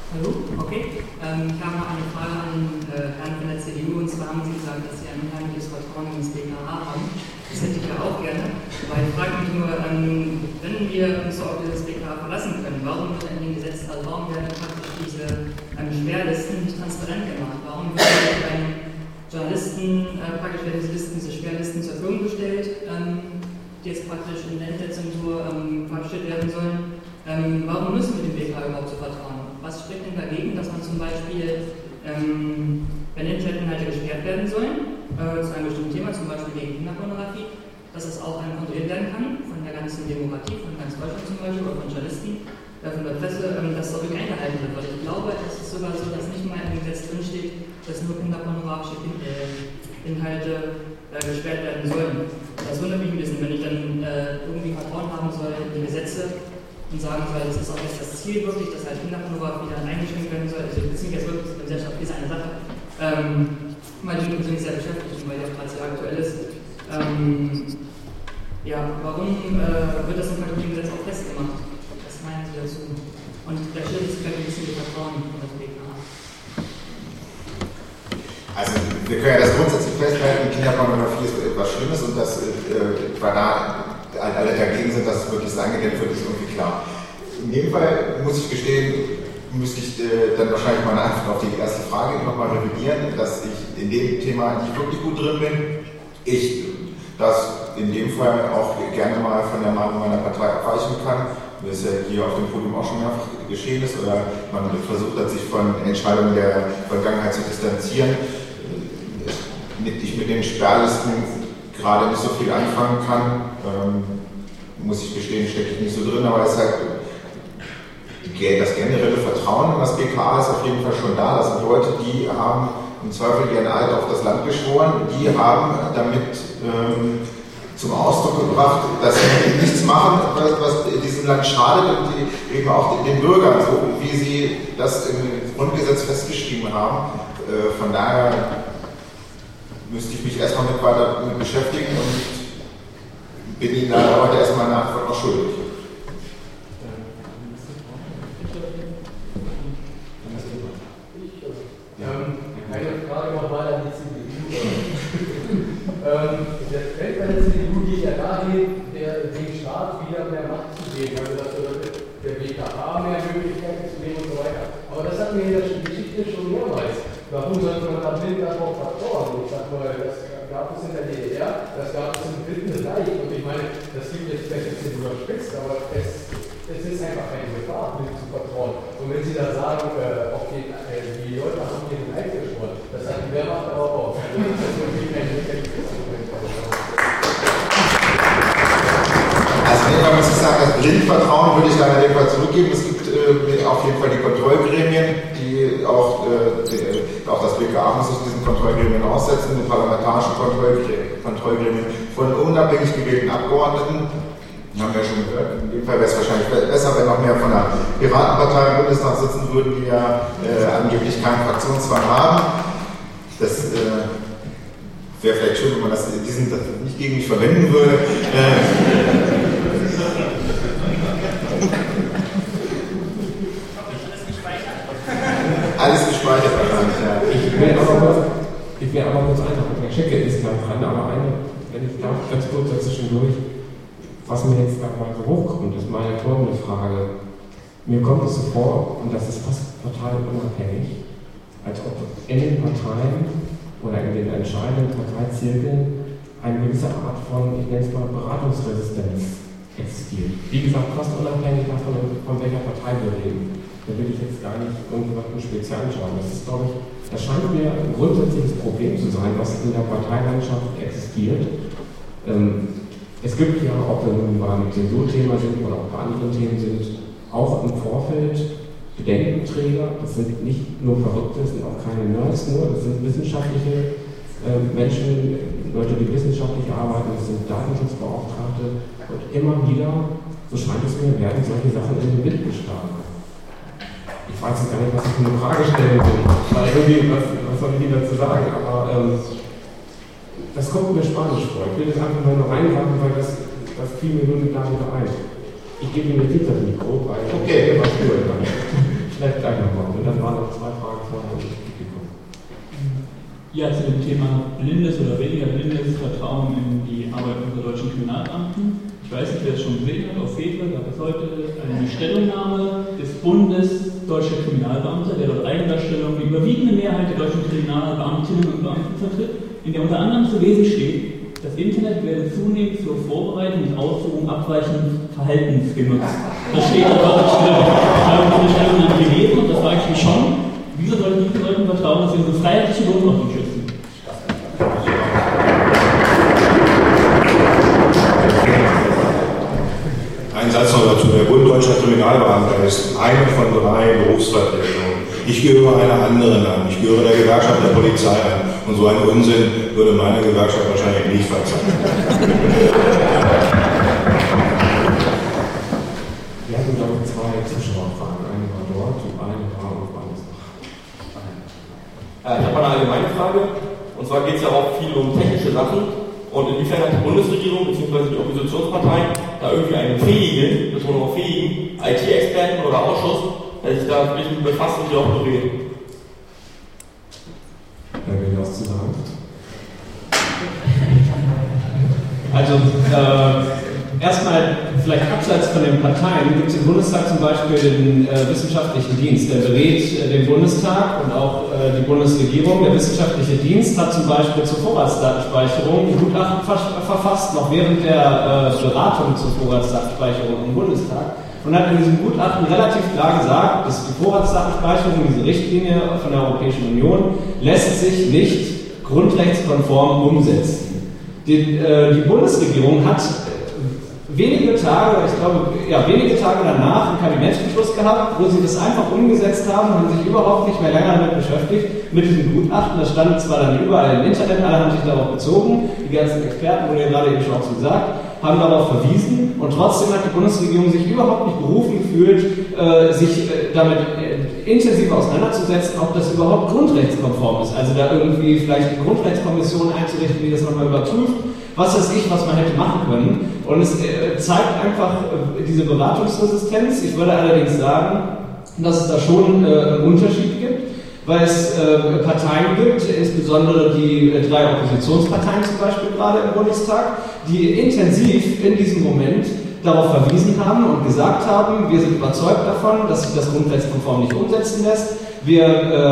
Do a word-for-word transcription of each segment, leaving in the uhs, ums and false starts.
Hallo, okay. Ähm, ich habe noch eine Frage an äh, Herrn von der C D U, und zwar haben Sie gesagt, dass Sie ein unheimliches Vertrauen in das B K H haben. Das hätte ich ja auch gerne, weil ich frage mich nur, ähm, wenn wir uns so auf dieses B K H verlassen können, warum wird in dem Gesetz, also warum werden praktisch diese ähm, Schwerlisten nicht transparent gemacht? Warum werden beim Journalisten äh, praktisch werden diese Listen, diese Schwerlisten zur Verfügung gestellt, ähm, die jetzt praktisch in der Internetzensur ähm, verabschiedet werden sollen? Ähm, warum müssen wir dem B K H überhaupt so vertrauen? Was spricht denn dagegen, dass man zum Beispiel, ähm, wenn Internetinhalte gesperrt werden sollen, äh, zu einem bestimmten Thema, zum Beispiel gegen Kinderpornografie, dass es auch dann kontrolliert werden kann von der ganzen Demokratie, von ganz Deutschland zum Beispiel, oder von Journalisten, äh, von der Presse, ähm, dass es auch wirklich eingehalten wird? Weil ich glaube, es ist sogar so, dass nicht mal im Gesetz drinsteht, dass nur kinderpornografische äh, Inhalte äh, gesperrt werden sollen. Das wundert mich ein bisschen, wenn ich dann äh, irgendwie Vertrauen haben soll in die Gesetze und sagen soll, das ist auch jetzt das Ziel wirklich, dass halt Kinderpornografie dann eingeschränkt werden soll. Also ich beziehe mich jetzt wirklich auf die Gesellschaft, ist eine Sache, ähm, weil ich mich persönlich sehr beschäftigt und weil die auch gerade sehr aktuell ist. Ähm, ja, warum äh, wird das im Gesetz auch festgemacht? Was meinen Sie dazu? Und da stellt sich vielleicht ein bisschen die Vertrauen von das B K H. Also wir können ja das grundsätzlich festhalten, Kinderpornografie ist etwas Schlimmes und dass äh, da alle dagegen sind, dass es wirklich eingedämmt wird, ist irgendwie klar. In dem Fall muss ich gestehen, müsste ich äh, dann wahrscheinlich meine Antwort auf die erste Frage nochmal revidieren, dass ich in dem Thema nicht wirklich gut drin bin. Ich das in dem Fall auch gerne mal von der Meinung meiner Partei abweichen kann, wie es ja hier auf dem Podium auch schon mehrfach geschehen ist, oder man versucht hat, sich von Entscheidungen der Vergangenheit zu distanzieren. Ich mit den Sperrlisten gerade nicht so viel anfangen kann, ähm, muss ich gestehen, stecke ich nicht so drin, aber es ist halt, das generelle Vertrauen in das B K H ist auf jeden Fall schon da. Das sind Leute, die haben im Zweifel ihren Eid auf das Land geschworen, die haben damit ähm, zum Ausdruck gebracht, dass sie nichts machen, was, was diesem Land schadet und die eben auch den Bürgern, so wie sie das im Grundgesetz festgeschrieben haben. Äh, von daher müsste ich mich erstmal mit weiter mit beschäftigen und bin Ihnen da heute erstmal eine Antwort noch schuldig. Eine Frage nochmal an die C D U. ähm, der Trend bei der C D U geht ja dahin, der, dem Staat wieder mehr Macht zu geben, also dass der B K H mehr Möglichkeiten zu nehmen und so weiter. Aber das hatten wir in der Geschichte schon mehrmals. Warum sollte man da blind darauf vertrauen? Ich sag mal, das gab es in der D D R, das gab es im Dritten Reich und ich meine, das klingt jetzt vielleicht ein bisschen überspitzt, aber es, es ist einfach eine Gefahr, blind zu vertrauen. Und wenn Sie da sagen, äh, auf den, äh, die Leute haben ihren Eid geschworen, das hat die Wehrmacht aber auch. Das ist wirklich ein Also in dem Fall muss ich sagen, das Blindvertrauen würde ich da in dem Fall zurückgeben. Es gibt äh, auf jeden Fall die Kontrollgremien, die auch, äh, die, auch das B K H muss sich diesen Kontrollgremien aussetzen, die parlamentarischen Kontrollgremien, Kontrollgremien von unabhängig gewählten Abgeordneten. Das haben wir ja schon gehört. In dem Fall wäre es wahrscheinlich besser, wenn noch mehr von der Piratenpartei im Bundestag sitzen würden, die ja äh, angeblich keinen Fraktionszwang haben. Das äh, wäre vielleicht schön, wenn man das, diesen das nicht gegen mich verwenden würde. Äh, Alles gespeichert wahrscheinlich, ja. Ich will aber kurz, ich will aber kurz einhaken. Der Checke ist gleich dran, aber eine, wenn ich darf, ganz kurz dazwischen durch. Was mir jetzt mal so hochkommt, ist meine folgende Frage. Mir kommt es so vor, und das ist fast total unabhängig, als ob in den Parteien oder in den entscheidenden Parteizirkeln eine gewisse Art von, ich nenne es mal, Beratungsresistenz existiert. Wie gesagt, fast unabhängig davon, von welcher Partei wir reden. Da will ich jetzt gar nicht irgendwas im Speziellen schauen. Das ist, glaube ich, das scheint mir ein grundsätzliches Problem zu sein, was in der Parteilandschaft existiert. Ähm, Es gibt ja, ob wir nun beim Zensurthema sind oder auch bei anderen Themen sind, auch im Vorfeld Bedenkenträger. Das sind nicht nur Verrückte, das sind auch keine Nerds nur, das sind wissenschaftliche äh, Menschen, Leute, die wissenschaftlich arbeiten, das sind Datenschutzbeauftragte. Und immer wieder, so scheint es mir, werden solche Sachen in den Wind geschlagen. Ich weiß jetzt gar nicht, was ich für eine Frage stellen will, weil irgendwie, was, was soll ich Ihnen dazu sagen, aber ähm, das kommt mir spanisch vor. Ich will das einfach mal nur reingraben, weil das, das fiel mir nur nicht da wieder ein. Ich gebe Ihnen jetzt nicht das Mikro, weil okay. was früher dann. Vielleicht gleich nochmal. dann waren noch zwei Fragen vorher im Publikum. Ja, zu dem Thema blindes oder weniger blindes Vertrauen in die Arbeit unserer deutschen Kriminalbeamten. Ich weiß nicht, wer es schon gesehen hat, auf Facebook gab es heute eine Stellungnahme des Bundes Deutscher Kriminalbeamter, der dort Eigendarstellung die überwiegende Mehrheit der deutschen Kriminalbeamtinnen und Beamten vertritt, in der unter anderem zu lesen steht, das Internet werde zunehmend zur Vorbereitung und Ausführung abweichenden Verhaltens genutzt. Das steht da dort in der Stellungnahme gelesen und das frage ich mich schon, wieso sollten diese Leute vertrauen, dass wir unsere freiheitliche Grundordnung schützen? Ein Satz noch dazu. Der Bund Deutscher Kriminalbeamter ist eine von drei Berufsvertretungen. Ich gehöre einer anderen an. Ich gehöre der Gewerkschaft der Polizei an. Und so einen Unsinn würde meine Gewerkschaft wahrscheinlich nicht verzeihen. Wir hatten, glaube ich, zwei Zuschauerfragen. Eine war dort und eine war auf alles noch. Ich habe eine allgemeine Frage. Und zwar geht es ja auch viel um technische Sachen. Und inwiefern hat die Bundesregierung bzw. die Oppositionsparteien da irgendwie einen fähigen, Betonung auf fähigen, I T-Experten oder Ausschuss, der sich da wirklich mit befasst und die auch berät? Da will ich was zu sagen. Also, äh, erstmal vielleicht abseits von den Parteien gibt es im Bundestag zum Beispiel den äh, wissenschaftlichen Dienst, der berät äh, den Bundestag und auch äh, die Bundesregierung. Der wissenschaftliche Dienst hat zum Beispiel zur Vorratsdatenspeicherung ein Gutachten ver verfasst, noch während der äh, Beratung zur Vorratsdatenspeicherung im Bundestag, und hat in diesem Gutachten relativ klar gesagt, dass die Vorratsdatenspeicherung, diese Richtlinie von der Europäischen Union, lässt sich nicht grundrechtskonform umsetzen. Die, äh, die Bundesregierung hat wenige Tage, ich glaube, ja, wenige Tage danach einen Kabinettsbeschluss gehabt, wo sie das einfach umgesetzt haben, haben sich überhaupt nicht mehr länger damit beschäftigt, mit diesem Gutachten. Das stand zwar dann überall im Internet, alle haben sich darauf bezogen, die ganzen Experten, wurde ja gerade eben schon auch so gesagt, haben darauf verwiesen, und trotzdem hat die Bundesregierung sich überhaupt nicht berufen gefühlt, äh, sich äh, damit äh, intensiv auseinanderzusetzen, ob das überhaupt grundrechtskonform ist. Also da irgendwie vielleicht eine Grundrechtskommission einzurichten, die das nochmal überprüft, was weiß ich, was man hätte machen können. Und es äh, zeigt einfach äh, diese Beratungsresistenz. Ich würde allerdings sagen, dass es da schon äh, einen Unterschied gibt, weil es äh, Parteien gibt, insbesondere die äh, drei Oppositionsparteien zum Beispiel gerade im Bundestag, die intensiv in diesem Moment darauf verwiesen haben und gesagt haben, wir sind überzeugt davon, dass sich das grundrechtskonform nicht umsetzen lässt. Wir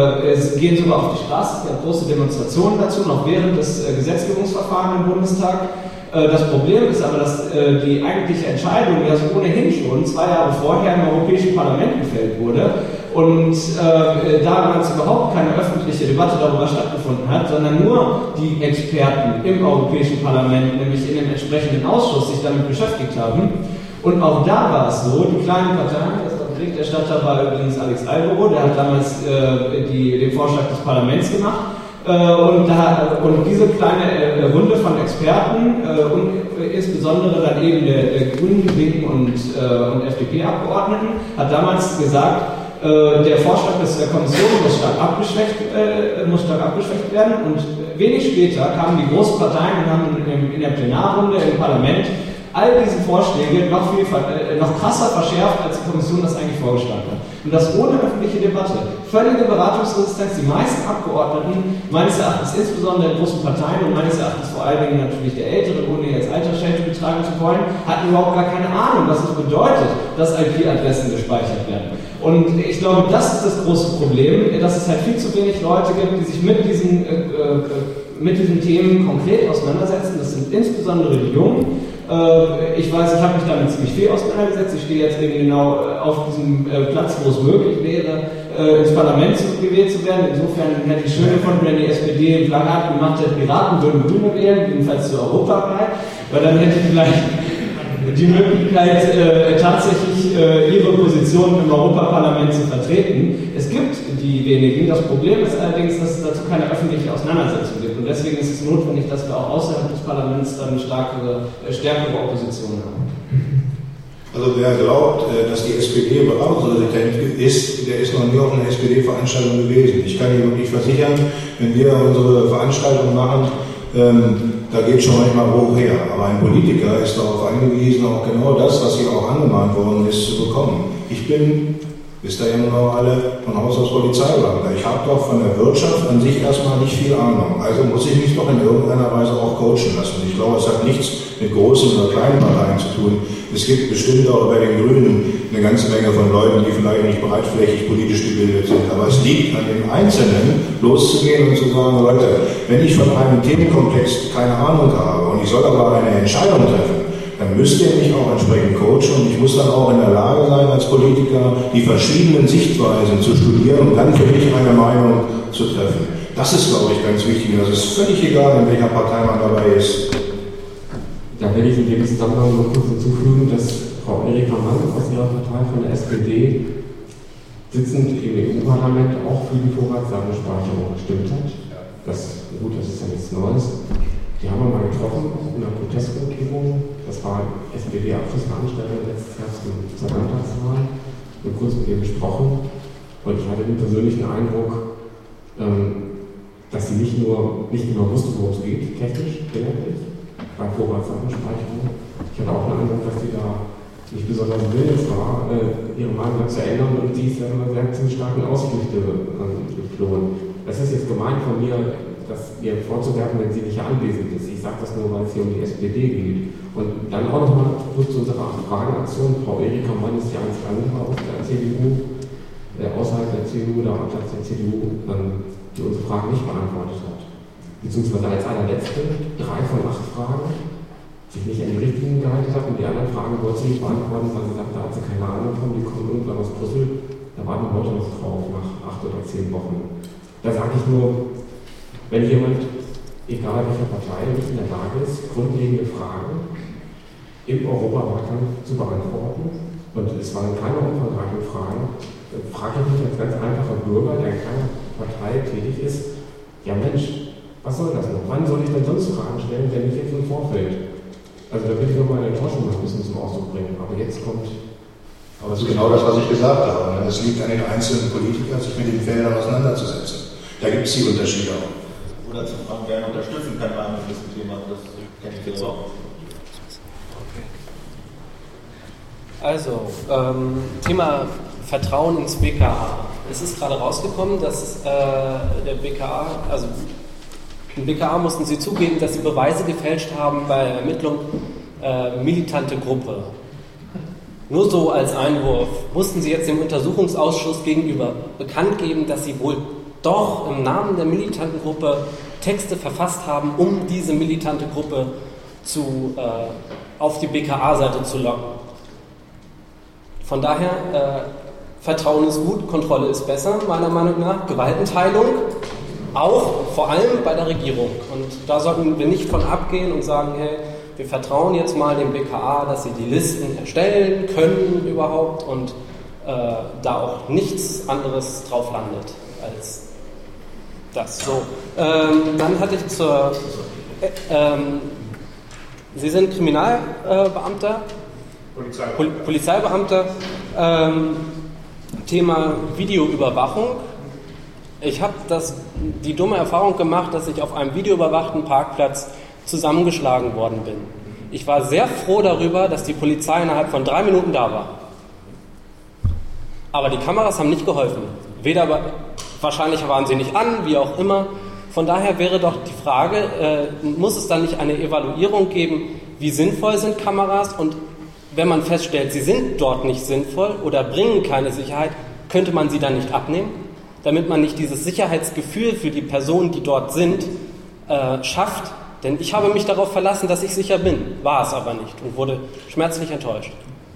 äh, gehen sogar auf die Straße, es gab große Demonstrationen dazu, noch während des äh, Gesetzgebungsverfahrens im Bundestag. Äh, das Problem ist aber, dass äh, die eigentliche Entscheidung ja so ohnehin schon zwei Jahre vorher im Europäischen Parlament gefällt wurde und äh, damals überhaupt keine öffentliche Debatte darüber stattgefunden hat, sondern nur die Experten im Europäischen Parlament, nämlich in dem entsprechenden Ausschuss, sich damit beschäftigt haben. Und auch da war es so, die kleinen Parteien, das Berichterstatter war übrigens Alex Albero, der hat damals äh, die, den Vorschlag des Parlaments gemacht. Äh, und, da, und diese kleine äh, Runde von Experten äh, und insbesondere dann eben der, der Grünen, Linken und, äh, und F D P-Abgeordneten hat damals gesagt, äh, der Vorschlag des, der Kommission muss stark, abgeschwächt, äh, muss stark abgeschwächt werden. Und wenig später kamen die großen Parteien und haben in, in der Plenarrunde im Parlament all diese Vorschläge noch, viel, äh, noch krasser verschärft, als die Kommission das eigentlich vorgeschlagen hat. Und das ohne öffentliche Debatte. Völlige Beratungsresistenz. Die meisten Abgeordneten, meines Erachtens insbesondere der großen Parteien und meines Erachtens vor allen Dingen natürlich der Älteren, ohne jetzt Altersschelte betreiben zu wollen, hatten überhaupt gar keine Ahnung, was es bedeutet, dass I P-Adressen gespeichert werden. Und ich glaube, das ist das große Problem, dass es halt viel zu wenig Leute gibt, die sich mit diesen, äh, äh, mit diesen Themen konkret auseinandersetzen. Das sind insbesondere die Jungen. Ich weiß, ich habe mich damit ziemlich viel auseinandergesetzt. Ich stehe jetzt eben genau auf diesem Platz, wo es möglich wäre, ins Parlament gewählt zu werden. Insofern hätte ich schön gefunden, wenn die S P D ein Plakat gemacht hätte, Piraten würden Grüne wählen, jedenfalls zur Europawahl, weil dann hätte ich vielleicht die Möglichkeit, äh, tatsächlich äh, ihre Position im Europaparlament zu vertreten. Es gibt die wenigen. Das Problem ist allerdings, dass es dazu keine öffentliche Auseinandersetzung gibt. Und deswegen ist es notwendig, dass wir auch außerhalb des Parlaments dann eine stärkere, äh, stärkere Opposition haben. Also wer glaubt, dass die S P D beratungsresistent ist, der ist noch nie auf einer S P D-Veranstaltung gewesen. Ich kann Ihnen wirklich versichern, wenn wir unsere Veranstaltungen machen, ähm, da geht es schon manchmal hoch her. Aber ein Politiker ist darauf angewiesen, auch genau das, was hier auch angemahnt worden ist, zu bekommen. Ich bin Wisst ihr ja nun auch alle von Haus aus Polizeibeamter. Ich habe doch von der Wirtschaft an sich erstmal nicht viel Ahnung. Also muss ich mich doch in irgendeiner Weise auch coachen lassen. Ich glaube, es hat nichts mit großen oder kleinen Parteien zu tun. Es gibt bestimmt auch bei den Grünen eine ganze Menge von Leuten, die vielleicht nicht breitflächig politisch gebildet sind. Aber es liegt an den Einzelnen, loszugehen und zu sagen, Leute, wenn ich von einem Themenkomplex keine Ahnung habe und ich soll aber eine Entscheidung treffen, dann müsst ihr mich auch entsprechend coachen und ich muss dann auch in der Lage sein, als Politiker die verschiedenen Sichtweisen zu studieren und dann für mich eine Meinung zu treffen. Das ist, glaube ich, ganz wichtig. Das ist völlig egal, in welcher Partei man dabei ist. Da will ich in dem Zusammenhang noch kurz hinzufügen, dass Frau Erika Mann aus ihrer Partei von der S P D sitzend im E U-Parlament auch für die Vorratsdatenspeicherung gestimmt hat. Das, gut, das ist ja nichts Neues. Die haben wir mal getroffen in einer Protestkundgebung. Das war S P D-Abschlussveranstaltung letztes Jahr zur Landtagswahl. Wir haben kurz mit ihr gesprochen und ich hatte den persönlichen Eindruck, ähm, dass sie nicht nur nicht genau wusste, worum es geht, technisch, inhaltlich, bei Vorratsdatenspeicherung. Ich hatte auch den Eindruck, dass sie da nicht besonders willens war, äh, ihre Meinung zu ändern und sie ist ja immer sehr zu starken Ausflüchte äh, geflohen. Das ist jetzt gemein von mir, das ihr vorzuwerfen, wenn sie nicht anwesend ist. Ich sage das nur, weil es hier um die S P D geht. Und dann auch nochmal zurück zu unserer Fragenaktion. Frau Erika Mann ist ja eins andere aus der C D U, äh, außerhalb der C D U oder abseits der C D U, ähm, die unsere Fragen nicht beantwortet hat. Beziehungsweise als allerletzte drei von acht Fragen sich nicht an die Richtlinien gehalten hat und die anderen Fragen wollte sie nicht beantworten, weil sie sagt, da hat sie keine Ahnung von, die kommen irgendwann aus Brüssel. Da warten wir heute noch drauf, nach acht oder zehn Wochen. Da sage ich nur, wenn jemand, egal welcher Partei, nicht in der Lage ist, grundlegende Fragen im Europawahlkampf zu beantworten, und es waren keine umfangreichen Fragen, dann frage ich mich als ganz einfacher Bürger, der in keiner Partei tätig ist, ja Mensch, was soll das noch? Wann soll ich denn sonst Fragen stellen, wenn nicht jetzt im Vorfeld? Also da will ich nur meine Enttäuschung ein bisschen zum Ausdruck bringen, aber jetzt kommt... Aber das ist genau das, was ich gesagt habe. Es liegt an den einzelnen Politikern, sich mit den Feldern auseinanderzusetzen. Da gibt es die Unterschiede auch. Oder zu fragen, wer ihn unterstützen kann bei einem gewissen Thema. Das kenne ich jetzt auch. Also, ähm, Thema Vertrauen ins B K A. Es ist gerade rausgekommen, dass äh, der B K A, also im B K A mussten sie zugeben, dass sie Beweise gefälscht haben bei der Ermittlung äh, militante Gruppe. Nur so als Einwurf mussten sie jetzt dem Untersuchungsausschuss gegenüber bekannt geben, dass sie wohl doch im Namen der militanten Gruppe Texte verfasst haben, um diese militante Gruppe zu, äh, auf die B K A-Seite zu locken. Von daher, äh, Vertrauen ist gut, Kontrolle ist besser, meiner Meinung nach. Gewaltenteilung auch, vor allem bei der Regierung. Und da sollten wir nicht von abgehen und sagen, hey, wir vertrauen jetzt mal dem B K A, dass sie die Listen erstellen können überhaupt und äh, da auch nichts anderes drauf landet als das. So, ähm, dann hatte ich zur... Äh, ähm, Sie sind Kriminalbeamter, Polizeibeamter. Pol Polizeibeamter. Ähm, Thema Videoüberwachung. Ich habe die dumme Erfahrung gemacht, dass ich auf einem videoüberwachten Parkplatz zusammengeschlagen worden bin. Ich war sehr froh darüber, dass die Polizei innerhalb von drei Minuten da war. Aber die Kameras haben nicht geholfen. Weder, wahrscheinlich waren sie nicht an, wie auch immer. Von daher wäre doch die Frage, äh, muss es dann nicht eine Evaluierung geben, wie sinnvoll sind Kameras? Und wenn man feststellt, sie sind dort nicht sinnvoll oder bringen keine Sicherheit, könnte man sie dann nicht abnehmen? Damit man nicht dieses Sicherheitsgefühl für die Personen, die dort sind, äh, schafft. Denn ich habe mich darauf verlassen, dass ich sicher bin, war es aber nicht und wurde schmerzlich enttäuscht.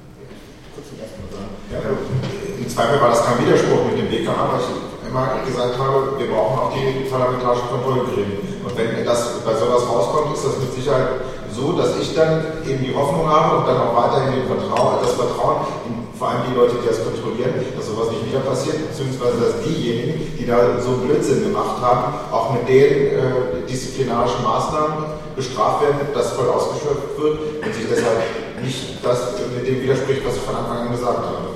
Ja, im Zweifel war das kein Widerspruch mit dem B K A, weil ich immer gesagt habe, wir brauchen auch die parlamentarische Kontrollgremien. Und wenn das bei sowas rauskommt, ist das mit Sicherheit so, dass ich dann eben die Hoffnung habe und dann auch weiterhin den Vertrauen, das Vertrauen, in, vor allem die Leute, die das kontrollieren, dass sowas nicht wieder passiert, beziehungsweise dass diejenigen, die da so Blödsinn gemacht haben, auch mit den äh, disziplinarischen Maßnahmen bestraft werden, dass voll ausgeschöpft wird und sich deshalb nicht das mit dem widerspricht, was ich von Anfang an gesagt habe.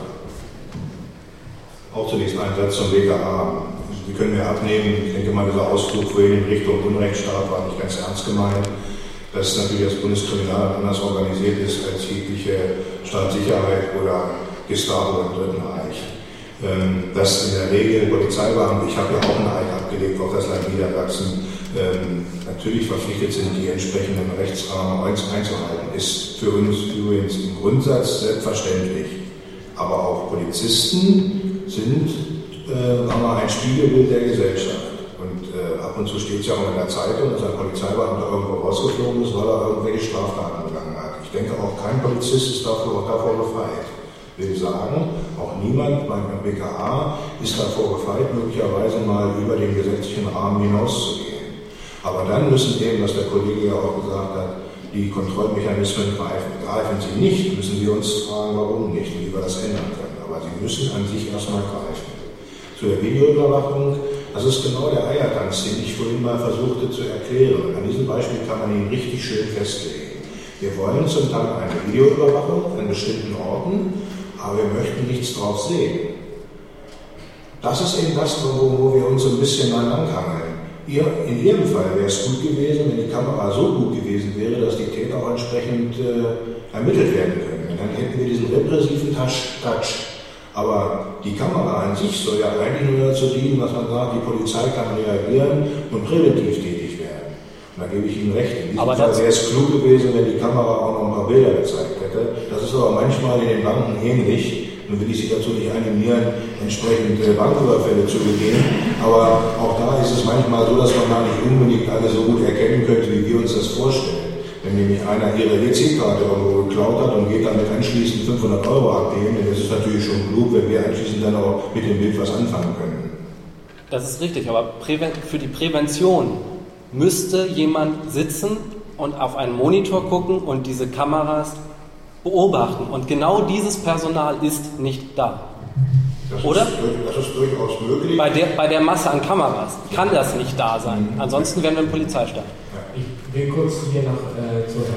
Auch zunächst ein Satz zum B K A. Sie können mir abnehmen, ich denke mal, dieser Ausflug vorhin in Richtung Unrechtsstaat war nicht ganz ernst gemeint. Dass natürlich das Bundeskriminalamt anders organisiert ist als jegliche Staatssicherheit oder Gestapo im Dritten Reich. ähm, dass in der Regel Polizeibeamte, ich habe ja auch einen Eid abgelegt auf das Land Niedersachsen, ähm, natürlich verpflichtet sind, die entsprechenden Rechtsrahmen einzuhalten, ist für uns übrigens im Grundsatz selbstverständlich. Aber auch Polizisten sind äh, haben ein Spiegelbild der Gesellschaft. Und äh, ab und zu steht es ja auch in der Zeitung, dass ein Polizeibeamter irgendwo rausgeflogen ist, weil er irgendwelche Straftaten begangen hat. Ich denke, auch kein Polizist ist davor, davor befreit. Ich will sagen, auch niemand beim B K A ist davor befreit, möglicherweise mal über den gesetzlichen Rahmen hinauszugehen. Aber dann müssen eben, was der Kollege ja auch gesagt hat, die Kontrollmechanismen greifen. Greifen sie nicht, müssen wir uns fragen, warum nicht und wie wir das ändern können. Aber sie müssen an sich erstmal greifen. Zu der Videoüberwachung, das ist genau der Eiertanz, den ich vorhin mal versuchte zu erklären. Und an diesem Beispiel kann man ihn richtig schön festlegen. Wir wollen zum Teil eine Videoüberwachung an bestimmten Orten, aber wir möchten nichts drauf sehen. Das ist eben das, wo, wo wir uns ein bisschen mal langhangeln. Ihr, in Ihrem Fall wäre es gut gewesen, wenn die Kamera so gut gewesen wäre, dass die Täter auch entsprechend äh, ermittelt werden können. Dann hätten wir diesen repressiven Touch. Touch. Aber die Kamera an sich soll ja eigentlich nur dazu dienen, was man sagt, die Polizei kann reagieren und präventiv tätig werden. Und da gebe ich Ihnen recht. In diesem Fall wäre es klug gewesen, wenn die Kamera auch noch ein paar Bilder gezeigt hätte. Das ist aber manchmal in den Banken ähnlich. Nun will ich Sie dazu nicht animieren, entsprechend Banküberfälle zu begehen, aber auch da ist es manchmal so, dass man gar nicht unbedingt alle so gut erkennen könnte, wie wir uns das vorstellen. Wenn nämlich einer Ihre E C-Karte irgendwo geklaut hat und geht damit anschließend fünfhundert Euro abgeben, dann ist es natürlich schon klug, wenn wir anschließend dann auch mit dem Bild was anfangen können. Das ist richtig, aber für die Prävention müsste jemand sitzen und auf einen Monitor gucken und diese Kameras beobachten. Und genau dieses Personal ist nicht da. Das Oder? Ist, das ist durchaus möglich. Bei der, bei der Masse an Kameras kann das nicht da sein. Ansonsten wären wir im Polizeistaat. Ich will kurz hier noch äh, zur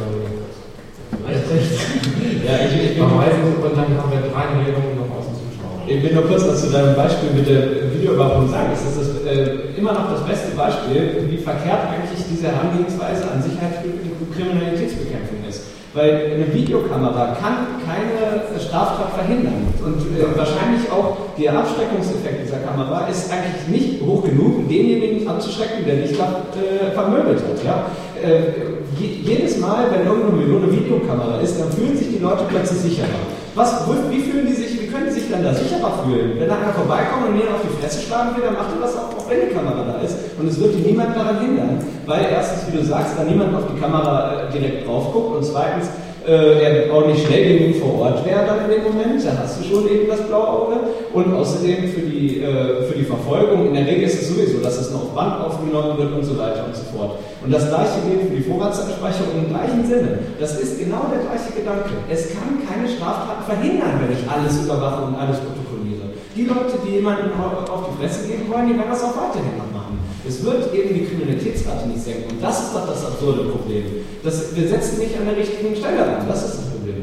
Albrecht ja, ich, ich verweisen und dann haben wir drei Meldungen noch aus dem Zuschauer. Ich will nur kurz was zu deinem Beispiel mit der Videoüberwachung sagen. Das ist das, äh, immer noch das beste Beispiel, wie verkehrt eigentlich diese Herangehensweise an Sicherheits- und Kriminalitätsbekämpfung ist. Weil eine Videokamera kann keine Straftat verhindern. Und äh, wahrscheinlich auch der Abschreckungseffekt dieser Kamera ist eigentlich nicht hoch genug, um denjenigen abzuschrecken, der nicht äh, vermöbelt hat. Ja? Äh, je, jedes Mal, wenn irgendwo eine Videokamera ist, dann fühlen sich die Leute plötzlich sicherer. Was, wie, fühlen die sich, wie können die sich dann da sicherer fühlen? Wenn da einer vorbeikommt und mir auf die Fresse schlagen will, dann macht er das auch, auch wenn die Kamera da ist. Und es wird ihn niemand daran hindern, weil erstens, wie du sagst, da niemand auf die Kamera äh, direkt drauf guckt und zweitens, äh, er auch nicht schnell gegen ihn vor Ort wäre dann in dem Moment, da hast du schon eben das blaue Auge. Und außerdem für die, äh, für die Verfolgung, in der Regel ist es sowieso, dass es noch auf Band aufgenommen wird und so weiter und so fort. Und das gleiche gilt für die Vorratsdatenspeicherung im gleichen Sinne. Das ist genau der gleiche Gedanke. Es kann keine Straftaten verhindern, wenn ich alles überwache und alles protokolliere. Die Leute, die jemanden auf die Fresse geben wollen, die werden das auch weiterhin noch machen. Es wird eben die Kriminalitätsrate nicht senken. Und das ist doch das absurde Problem. Das, wir setzen nicht an der richtigen Stelle an. Das ist das Problem.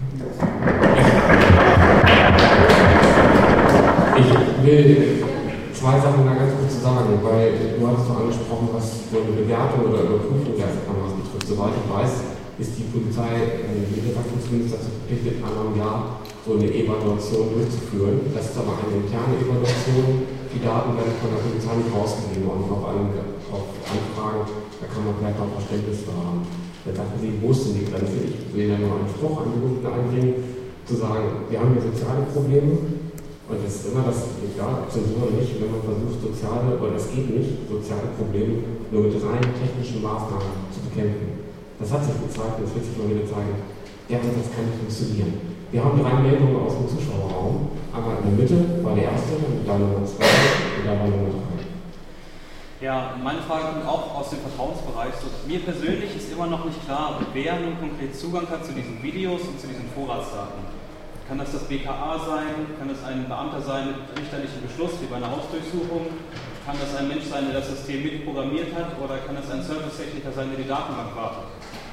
Ich will zwei Sachen da ganz kurz sagen, weil du hattest doch angesprochen, was so eine Bewertung oder Überprüfung der Kameras betrifft. Soweit ich weiß, ist die Polizei, die Niedersachsen zumindest dazu verpflichtet, einmal im Jahr so eine Evaluation durchzuführen. Das ist aber eine interne Evaluation. Die Daten werden von der Polizei nicht rausgegeben und auf, einen, auf Anfragen, da kann man vielleicht auch Verständnis für haben. Da dachten sie, wo ist denn die Grenze? Ich will ja nur einen Spruch angebunden einbringen, zu sagen, wir haben hier soziale Probleme. Und das ist immer das, egal ob Zensur oder nicht, wenn man versucht, soziale, oder es geht nicht, soziale Probleme nur mit rein technischen Maßnahmen zu bekämpfen. Das hat sich gezeigt, das wird sich mal wieder zeigen. Der Ansatz kann nicht funktionieren. Wir haben drei Meldungen aus dem Zuschauerraum. Einmal in der Mitte war die erste, dann Nummer zwei und dann war Nummer drei. Ja, meine Frage kommt auch aus dem Vertrauensbereich. So, mir persönlich ist immer noch nicht klar, wer nun konkret Zugang hat zu diesen Videos und zu diesen Vorratsdaten. Kann das das B K A sein? Kann das ein Beamter sein mit richterlichem Beschluss, wie bei einer Hausdurchsuchung? Kann das ein Mensch sein, der das System mitprogrammiert hat? Oder kann das ein Servicetechniker sein, der die Datenbank wartet?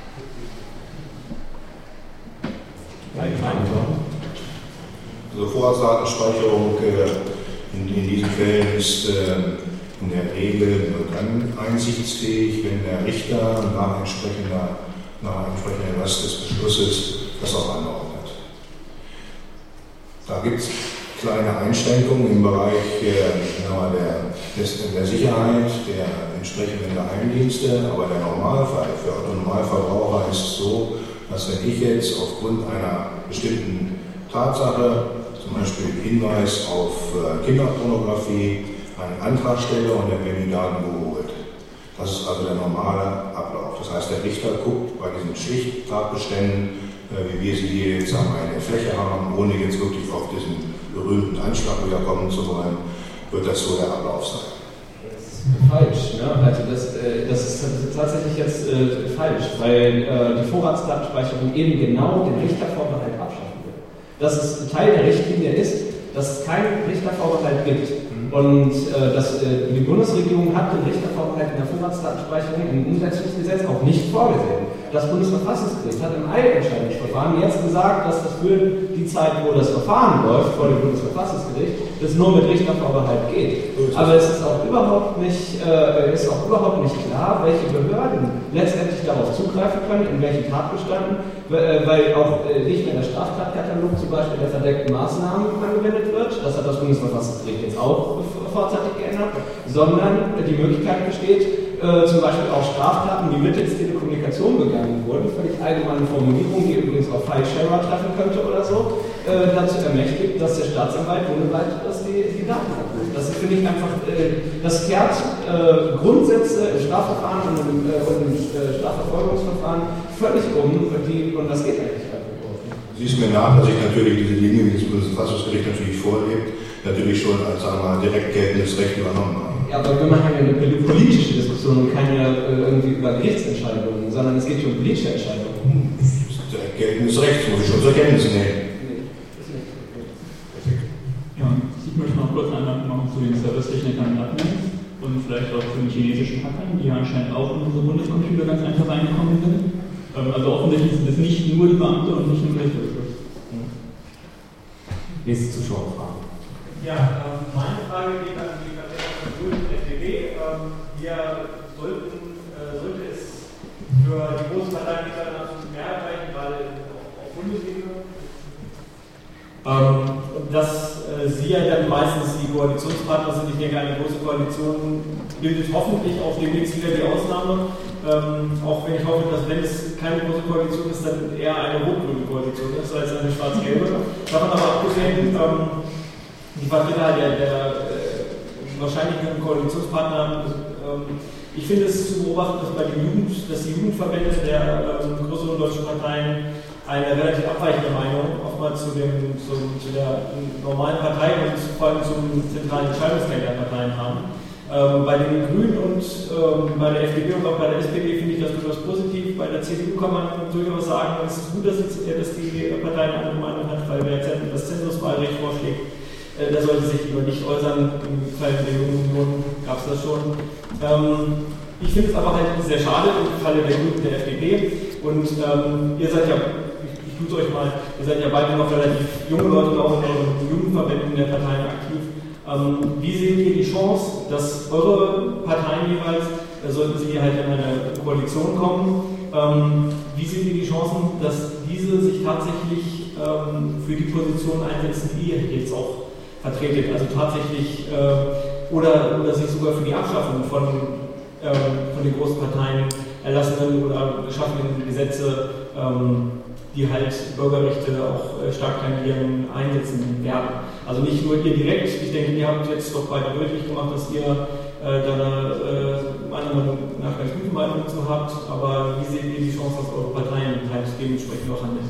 Also Vorratsdatenspeicherung äh, in, in diesen Fällen ist äh, in der Regel nur dann einsichtsfähig, wenn der Richter nach entsprechender, nach entsprechender Last des Beschlusses das auch anordnet. Da gibt es kleine Einschränkungen im Bereich äh, der, des, der Sicherheit, der entsprechenden Geheimdienste, aber der Normalfall für Autonormalverbraucher ist so, dass wenn ich jetzt aufgrund einer bestimmten Tatsache, zum Beispiel Hinweis auf äh, Kinderpornografie, einen Antrag stelle und dann werden die Daten geholt. Das ist also der normale Ablauf. Das heißt, der Richter guckt bei diesen Schlichttatbeständen, äh, wie wir sie hier jetzt sagen, in der Fläche haben, ohne jetzt wirklich auf diesen berühmten Anschlag wiederkommen zu wollen, wird das so der Ablauf sein. Falsch, ne? Also das, äh, das ist tatsächlich jetzt äh, falsch, weil äh, die Vorratsdatenspeicherung eben genau den Richtervorbehalt abschaffen will. Dass es Teil der Richtlinie ist, dass es keinen Richtervorbehalt gibt. Und äh, das, äh, die Bundesregierung hat den Richtervorbehalt in der Vorratsdatenspeicherung im Umsetzungsgesetz auch nicht vorgesehen. Das Bundesverfassungsgericht hat im Eilentscheidungsverfahren jetzt gesagt, dass das für die Zeit, wo das Verfahren läuft, vor dem Bundesverfassungsgericht, das nur mit Richtervorbehalt geht. Aber es ist auch überhaupt nicht, äh, ist auch überhaupt nicht klar, welche Behörden letztendlich darauf zugreifen können, in welchen Tatbeständen, äh, weil auch äh, nicht mehr der Straftatkatalog zum Beispiel der verdeckten Maßnahmen angewendet wird, das hat das Bundesverfassungsgericht jetzt auch vorzeitig geändert, sondern die Möglichkeit besteht, äh, zum Beispiel auch Straftaten, die mittels Telekommunikation begangen wurden, völlig allgemeine Formulierung, die übrigens auch File-Sharer treffen könnte oder so, äh, dazu ermächtigt, dass der Staatsanwalt bundesweit dass die, die Daten abruft. Das finde ich einfach, äh, das kehrt äh, Grundsätze im Strafverfahren und im, äh, und im äh, Strafverfolgungsverfahren völlig um, die, und das geht eigentlich einfach. Siehst mir nach, dass ich natürlich diese Dinge, wie das Bundesverfassungsgericht natürlich vorlebt, natürlich schon als sagen wir, direkt geltendes Recht übernommen habe. Ja, aber wir machen ja eine politische Diskussion und keine äh, irgendwie über Gerichtsentscheidungen, sondern es geht schon um politische Entscheidungen. Das ist direkt geltendes Recht, das muss ich schon zur Kenntnis nehmen. Ja, ich möchte noch kurz eine Anmerkung machen zu den Servicetechnikern und Admins und vielleicht auch zu den chinesischen Hackern, die anscheinend auch in unsere Bundescomputer ganz einfach reingekommen sind. Ähm, also offensichtlich sind es nicht nur die Beamte und nicht nur der Richterbeschluss. Nächste Zuschauerfrage. Ja, ähm, meine Frage geht an die Vertreter von Grünen und F D P. Ähm, wir sollten, äh, sollte es für die großen Parteien nicht eine absolute Mehrheit reichen, gerade auf, auf Bundesebene. Ähm, dass äh, Sie ja dann meistens die Koalitionspartner sind. Ich denke, eine große Koalition bildet hoffentlich auch demnächst wieder die Ausnahme. Ähm, auch wenn ich hoffe, dass wenn es keine große Koalition ist, dann eher eine rot-grüne Koalition ist, als eine schwarz-gelbe. Davon aber abgesehen, ähm, die Vertreter der, der äh, wahrscheinlichen Koalitionspartner, ähm, ich finde es zu beobachten, dass bei den Jugend, dass die Jugendverbände der ähm, größeren deutschen Parteien eine relativ abweichende Meinung oftmals zu, dem, zu, zu der normalen Partei und vor allem zum zentralen Entscheidungsträger der Parteien haben. Ähm, bei den Grünen und ähm, bei der F D P und auch bei der S P D finde ich das durchaus positiv. Bei der C D U kann man durchaus sagen, es ist gut, dass, es, dass die Partei eine andere Meinung hat, weil wer das Zensuswahlrecht vorschlägt, äh, der sollte sich lieber nicht äußern. Im Fall der Jungen Union gab es das schon. Ähm, ich finde es aber halt sehr schade im Falle der Grünen und der F D P. Und ähm, ihr seid ja, ich, ich tue es euch mal, ihr seid ja beide noch relativ junge Leute auch in euren Jugendverbänden der Parteien aktiv. Ähm, wie seht ihr die Chance, dass eure Parteien jeweils, äh, sollten sie halt in eine Koalition kommen, ähm, wie seht ihr die Chancen, dass diese sich tatsächlich ähm, für die Position einsetzen, die ihr jetzt auch vertretet, also tatsächlich äh, oder, oder sich sogar für die Abschaffung von, ähm, von den großen Parteien erlassenen oder geschaffenen Gesetze, ähm, die halt Bürgerrechte auch äh, stark tangieren, einsetzen werden. Also nicht nur ihr direkt, ich denke, ihr habt jetzt doch beide deutlich gemacht, dass ihr äh, da eine äh, meiner Meinung nach ganz gute Meinung dazu habt, aber wie seht ihr die Chance, dass eure Parteien halt dementsprechend auch handeln?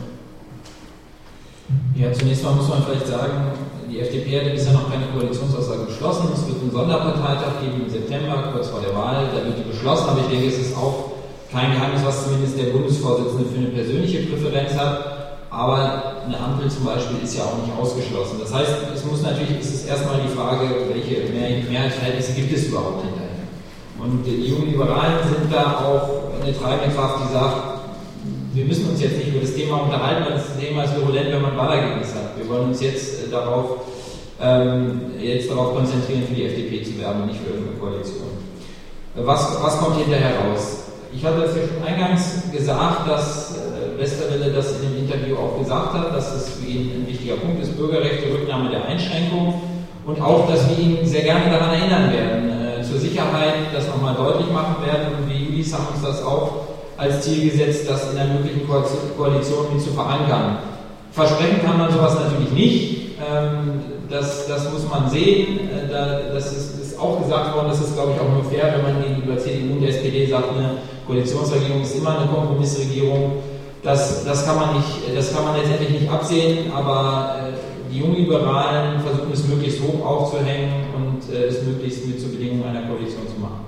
Ja, zunächst mal muss man vielleicht sagen, die F D P hat bisher noch keine Koalitionsaussage beschlossen. Es wird einen Sonderparteitag geben im September, kurz vor der Wahl, da wird die beschlossen, aber ich denke, es ist auch kein Geheimnis, was zumindest der Bundesvorsitzende für eine persönliche Präferenz hat. Aber eine Ampel zum Beispiel ist ja auch nicht ausgeschlossen. Das heißt, es muss natürlich, es ist erstmal die Frage, welche Mehrheitsverhältnisse gibt es überhaupt hinterher. Und die jungen Liberalen sind da auch eine treibende Kraft, die sagt, wir müssen uns jetzt nicht über das Thema unterhalten, weil das Thema ist virulent, wenn man ein Wahlergebnis hat. Wir wollen uns jetzt darauf, ähm, jetzt darauf konzentrieren, für die F D P zu werben, nicht für irgendeine Koalition. Was, was kommt hinterher raus? Ich hatte es ja schon eingangs gesagt, dass Westerwelle das in dem Interview auch gesagt hat, dass das für ihn ein wichtiger Punkt ist, Bürgerrechte, Rücknahme der Einschränkung und auch, dass wir ihn sehr gerne daran erinnern werden, äh, zur Sicherheit das nochmal deutlich machen werden und wir Judis haben uns das auch als Ziel gesetzt, das in einer möglichen Koalition mit zu verankern. Versprechen kann man sowas natürlich nicht, ähm, das, das muss man sehen, äh, da, das ist, ist auch gesagt worden, das ist glaube ich auch nur fair, wenn man gegenüber C D U und der S P D sagt, eine Koalitionsregierung ist immer eine Kompromissregierung, das, das, kann man nicht, das kann man letztendlich nicht absehen, aber äh, die Jungliberalen versuchen es möglichst hoch aufzuhängen und äh, es möglichst mit zur Bedingung einer Koalition zu machen.